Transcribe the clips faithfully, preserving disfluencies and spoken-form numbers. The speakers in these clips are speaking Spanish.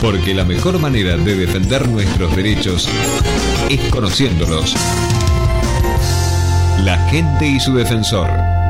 Porque la mejor manera de defender nuestros derechos es conociéndolos. La gente y su defensor.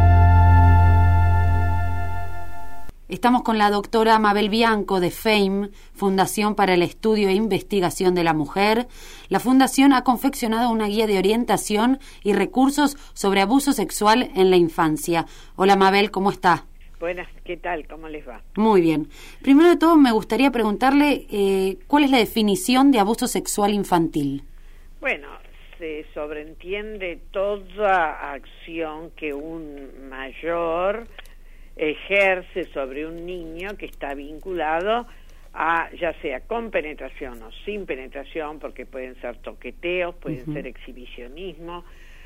Estamos con la doctora Mabel Bianco de FAME, Fundación para el Estudio e Investigación de la Mujer. La Fundación ha confeccionado una guía de orientación y recursos sobre abuso sexual en la infancia. Hola Mabel, ¿cómo está? Buenas, ¿qué tal? ¿Cómo les va? Muy bien. Primero de todo, me gustaría preguntarle eh, ¿cuál es la definición de abuso sexual infantil? Bueno, se sobreentiende toda acción que un mayor ejerce sobre un niño que está vinculado a, ya sea con penetración o sin penetración, porque pueden ser toqueteos, pueden uh-huh. ser exhibicionismo,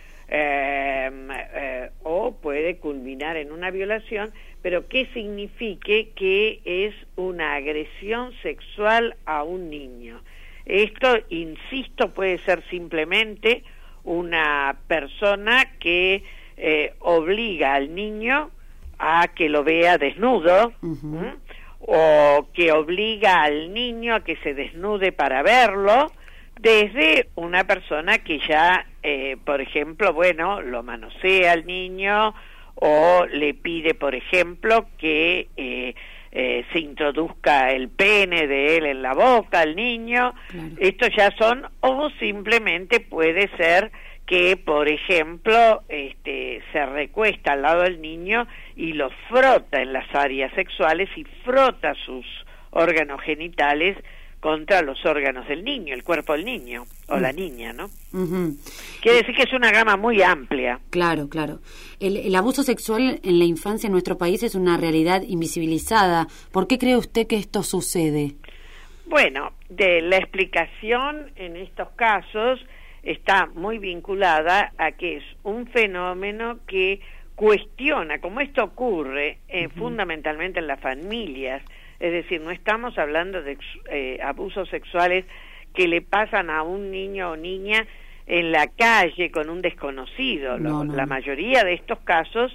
eh, eh, o puede culminar en una violación, pero que signifique que es una agresión sexual a un niño. Esto, insisto, puede ser simplemente una persona que eh, obliga al niño a que lo vea desnudo, uh-huh. ¿eh? o que obliga al niño a que se desnude para verlo, desde una persona que ya, eh, por ejemplo, bueno, lo manosea al niño, o le pide, por ejemplo, que eh, eh, se introduzca el pene de él en la boca al niño. Claro. Estos ya son, o simplemente puede ser que, por ejemplo, este, se recuesta al lado del niño y lo frota en las áreas sexuales y frota sus órganos genitales contra los órganos del niño, el cuerpo del niño o uh-huh. la niña, ¿no? Uh-huh. Quiere decir que es una gama muy amplia. Claro, claro. El, el abuso sexual en la infancia en nuestro país es una realidad invisibilizada. ¿Por qué cree usted que esto sucede? Bueno, de la explicación en estos casos está muy vinculada a que es un fenómeno que cuestiona, como esto ocurre eh, uh-huh. fundamentalmente en las familias, es decir, no estamos hablando de eh, abusos sexuales que le pasan a un niño o niña en la calle con un desconocido. No, no. La mayoría de estos casos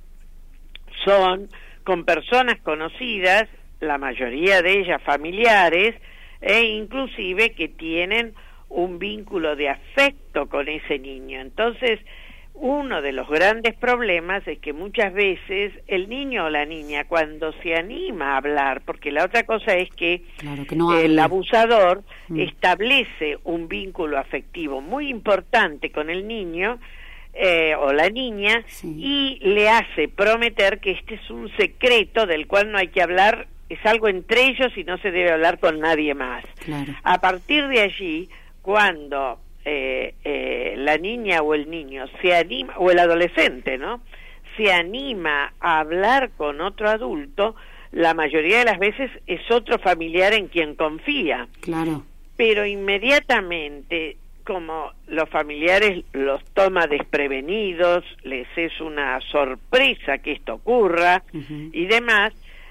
son con personas conocidas, la mayoría de ellas familiares, e inclusive que tienen un vínculo de afecto con ese niño. Entonces, uno de los grandes problemas es que muchas veces el niño o la niña, cuando se anima a hablar, porque la otra cosa es que, claro, que no el abusador mm. establece un vínculo afectivo muy importante con el niño eh, o la niña, sí. y le hace prometer que este es un secreto del cual no hay que hablar, es algo entre ellos y no se debe hablar con nadie más. Claro. A partir de allí, cuando eh, eh, la niña o el niño se anima, o el adolescente, ¿no?, se anima a hablar con otro adulto, la mayoría de las veces es otro familiar en quien confía. Claro. Pero inmediatamente, como los familiares los toma desprevenidos, les es una sorpresa que esto ocurra, uh-huh. y demás,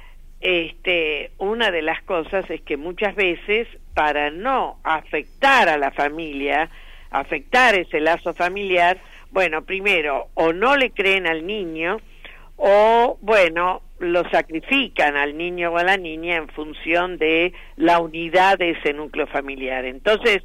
este, una de las cosas es que muchas veces, para no afectar a la familia, afectar ese lazo familiar, bueno, primero, o no le creen al niño, o, bueno, lo sacrifican al niño o a la niña en función de la unidad de ese núcleo familiar. Entonces,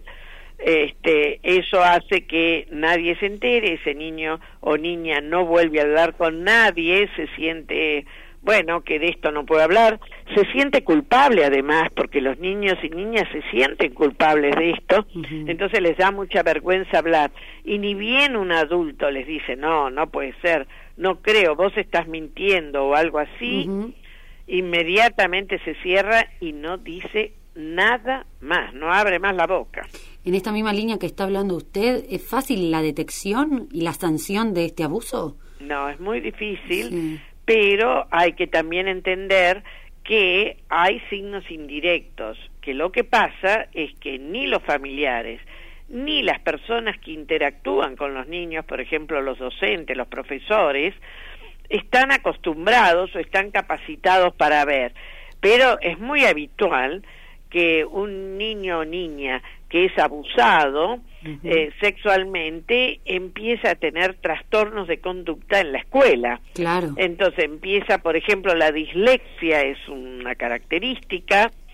este, eso hace que nadie se entere, ese niño o niña no vuelve a hablar con nadie, se siente, bueno, que de esto no puede hablar, se siente culpable además, porque los niños y niñas se sienten culpables de esto, uh-huh. entonces les da mucha vergüenza hablar, y ni bien un adulto les dice, no, no puede ser, no creo, vos estás mintiendo o algo así, uh-huh. inmediatamente se cierra y no dice nada más, no abre más la boca. En esta misma línea que está hablando usted, ¿es fácil la detección y la sanción de este abuso? No, es muy difícil, sí. pero hay que también entender que hay signos indirectos, que lo que pasa es que ni los familiares, ni las personas que interactúan con los niños, por ejemplo los docentes, los profesores, están acostumbrados o están capacitados para ver, pero es muy habitual que un niño o niña que es abusado uh-huh. eh, sexualmente empieza a tener trastornos de conducta en la escuela. Claro. Entonces empieza, por ejemplo, la dislexia es una característica,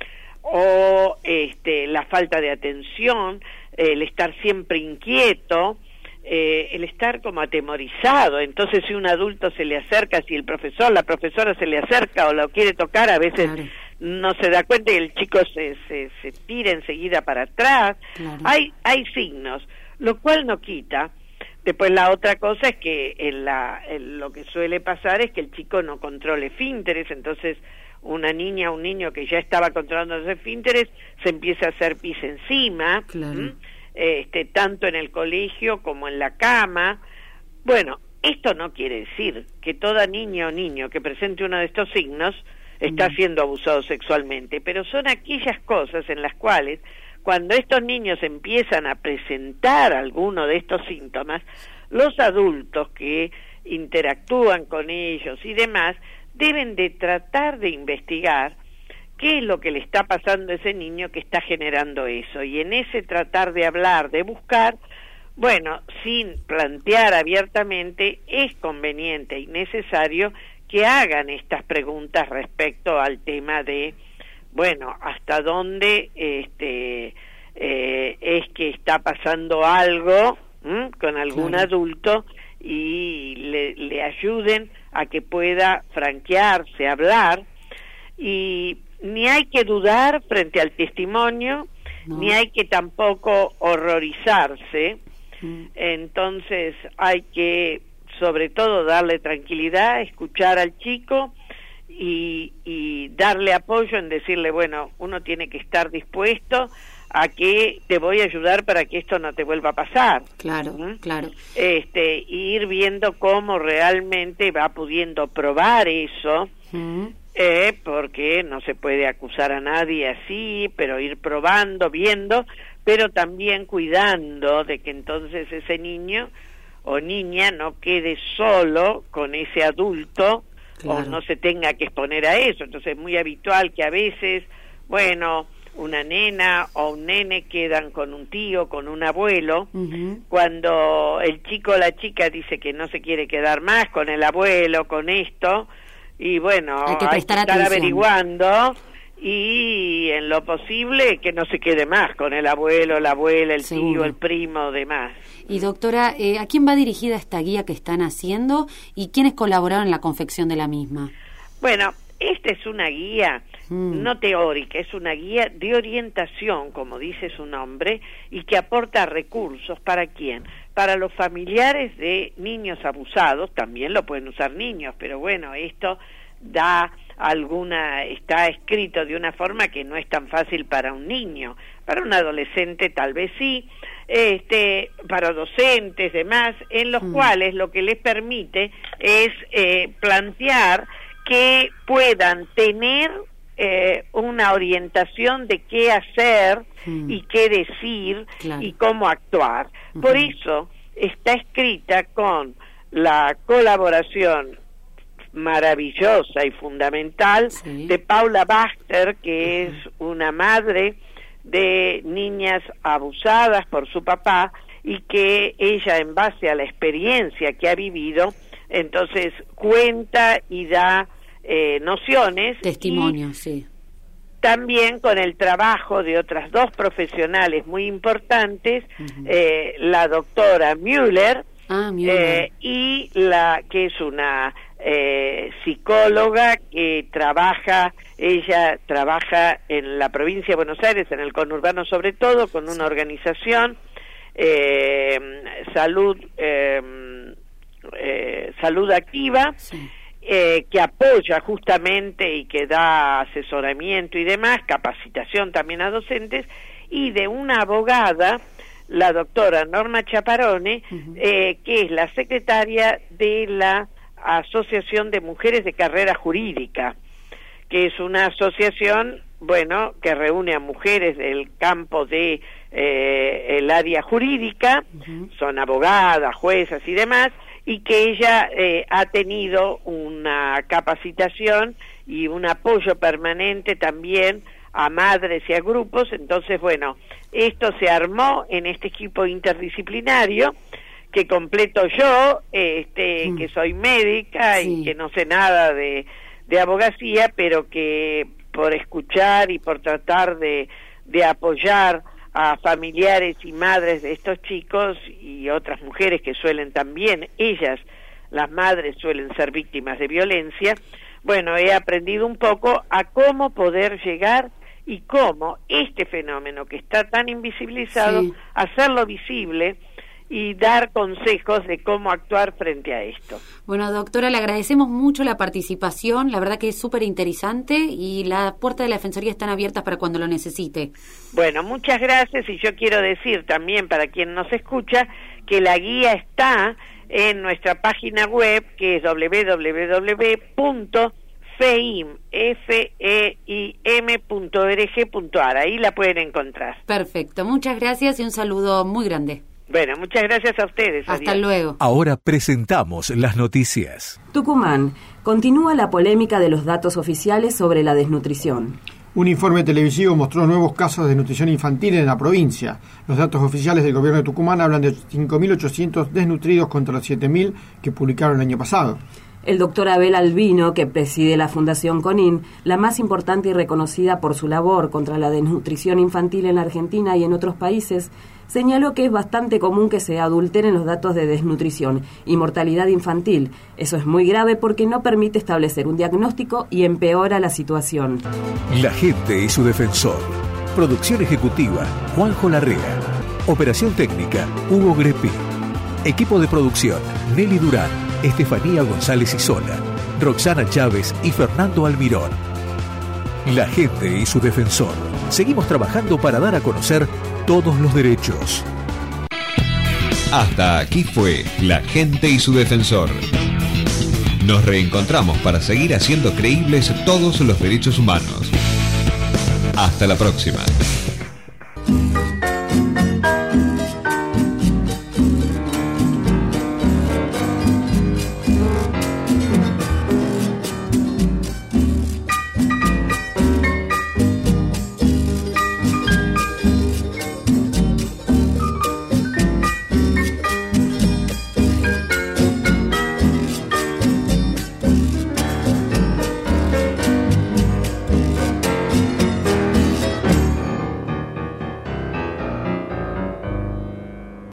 o este, la falta de atención, el estar siempre inquieto, eh, el estar como atemorizado. Entonces, si un adulto se le acerca, si el profesor, la profesora se le acerca o lo quiere tocar, a veces claro. no se da cuenta y el chico se, se, se tira enseguida para atrás. Claro. Hay, hay signos, lo cual no quita. Después la otra cosa es que en la, en lo que suele pasar es que el chico no controle esfínteres, entonces una niña o un niño que ya estaba controlando los esfínteres se empieza a hacer pis encima, claro. este, tanto en el colegio como en la cama. Bueno, esto no quiere decir que toda niña o niño que presente uno de estos signos está mm. siendo abusado sexualmente, pero son aquellas cosas en las cuales cuando estos niños empiezan a presentar alguno de estos síntomas, los adultos que interactúan con ellos y demás deben de tratar de investigar qué es lo que le está pasando a ese niño que está generando eso. Y en ese tratar de hablar, de buscar, bueno, sin plantear abiertamente, es conveniente y necesario que hagan estas preguntas respecto al tema de, bueno, hasta dónde este eh, es que está pasando algo ¿m? con algún claro. adulto y le, le ayuden a que pueda franquearse, hablar, y ni hay que dudar frente al testimonio, no. ni hay que tampoco horrorizarse, mm. entonces hay que sobre todo darle tranquilidad, escuchar al chico y, y darle apoyo en decirle, bueno, uno tiene que estar dispuesto a que te voy a ayudar para que esto no te vuelva a pasar. Claro, ¿Mm? claro. Este, ir viendo cómo realmente va pudiendo probar eso, ¿Mm? eh, porque no se puede acusar a nadie así, pero ir probando, viendo, pero también cuidando de que entonces ese niño o niña no quede solo con ese adulto, claro. o no se tenga que exponer a eso. Entonces es muy habitual que a veces, bueno, una nena o un nene quedan con un tío, con un abuelo, uh-huh. cuando el chico o la chica dice que no se quiere quedar más con el abuelo, con esto, y bueno, hay que, hay que estar atención. averiguando, y en lo posible que no se quede más con el abuelo, la abuela, el Seguro. tío, el primo, demás. Y doctora, eh, ¿a quién va dirigida esta guía que están haciendo y quiénes colaboraron en la confección de la misma? Bueno, esta es una guía mm. no teórica, es una guía de orientación, como dice su nombre, y que aporta recursos. ¿Para quién? Para los familiares de niños abusados, también lo pueden usar niños, pero bueno, esto da alguna, está escrito de una forma que no es tan fácil para un niño, para un adolescente tal vez sí, este, para docentes, demás, en los mm. cuales lo que les permite es eh, plantear que puedan tener eh, una orientación de qué hacer mm. y qué decir claro. y cómo actuar. Uh-huh. Por eso está escrita con la colaboración maravillosa y fundamental sí. de Paula Baxter, que uh-huh. es una madre de niñas abusadas por su papá, y que ella, en base a la experiencia que ha vivido, entonces cuenta y da eh, nociones. Testimonios, sí. También con el trabajo de otras dos profesionales muy importantes, uh-huh. eh, la doctora Müller, ah, Müller. Eh, y la que es una eh, psicóloga que trabaja, ella trabaja en la provincia de Buenos Aires, en el conurbano sobre todo, con una organización, eh, salud, eh, eh, salud activa, sí. Eh, que apoya justamente y que da asesoramiento y demás, capacitación también a docentes, y de una abogada, la doctora Norma Chaparone, uh-huh. eh, que es la secretaria de la Asociación de Mujeres de Carrera Jurídica, que es una asociación, bueno, que reúne a mujeres del campo de eh, el área jurídica, uh-huh. son abogadas, juezas y demás, y que ella eh, ha tenido una capacitación y un apoyo permanente también a madres y a grupos. Entonces, bueno, esto se armó en este equipo interdisciplinario que completo yo, este, mm. que soy médica sí. y que no sé nada de, de abogacía, pero que por escuchar y por tratar de, de apoyar a familiares y madres de estos chicos y otras mujeres que suelen también, ellas, las madres, suelen ser víctimas de violencia. Bueno, he aprendido un poco a cómo poder llegar y cómo este fenómeno que está tan invisibilizado, sí, hacerlo visible y dar consejos de cómo actuar frente a esto. Bueno, doctora, le agradecemos mucho la participación, la verdad que es súper interesante y las puertas de la Defensoría están abiertas para cuando lo necesite. Bueno, muchas gracias, y yo quiero decir también para quien nos escucha que la guía está en nuestra página web, que es doble u doble u doble u punto feim punto org punto a r. Ahí la pueden encontrar. Perfecto, muchas gracias y un saludo muy grande. Bueno, muchas gracias a ustedes. Hasta Adiós. luego. Ahora presentamos las noticias. Tucumán. Continúa la polémica de los datos oficiales sobre la desnutrición. Un informe televisivo mostró nuevos casos de desnutrición infantil en la provincia. Los datos oficiales del gobierno de Tucumán hablan de cinco mil ochocientos desnutridos contra los siete mil que publicaron el año pasado. El doctor Abel Albino, que preside la Fundación CONIN, la más importante y reconocida por su labor contra la desnutrición infantil en la Argentina y en otros países, señaló que es bastante común que se adulteren los datos de desnutrición y mortalidad infantil. Eso es muy grave porque no permite establecer un diagnóstico y empeora la situación. La gente y su defensor. Producción ejecutiva, Juanjo Larrea. Operación técnica, Hugo Greppi. Equipo de producción, Nelly Durán, Estefanía González Isola, Roxana Chávez y Fernando Almirón. La gente y su defensor. Seguimos trabajando para dar a conocer todos los derechos. Hasta aquí fue La gente y su defensor. Nos reencontramos para seguir haciendo creíbles todos los derechos humanos. Hasta la próxima.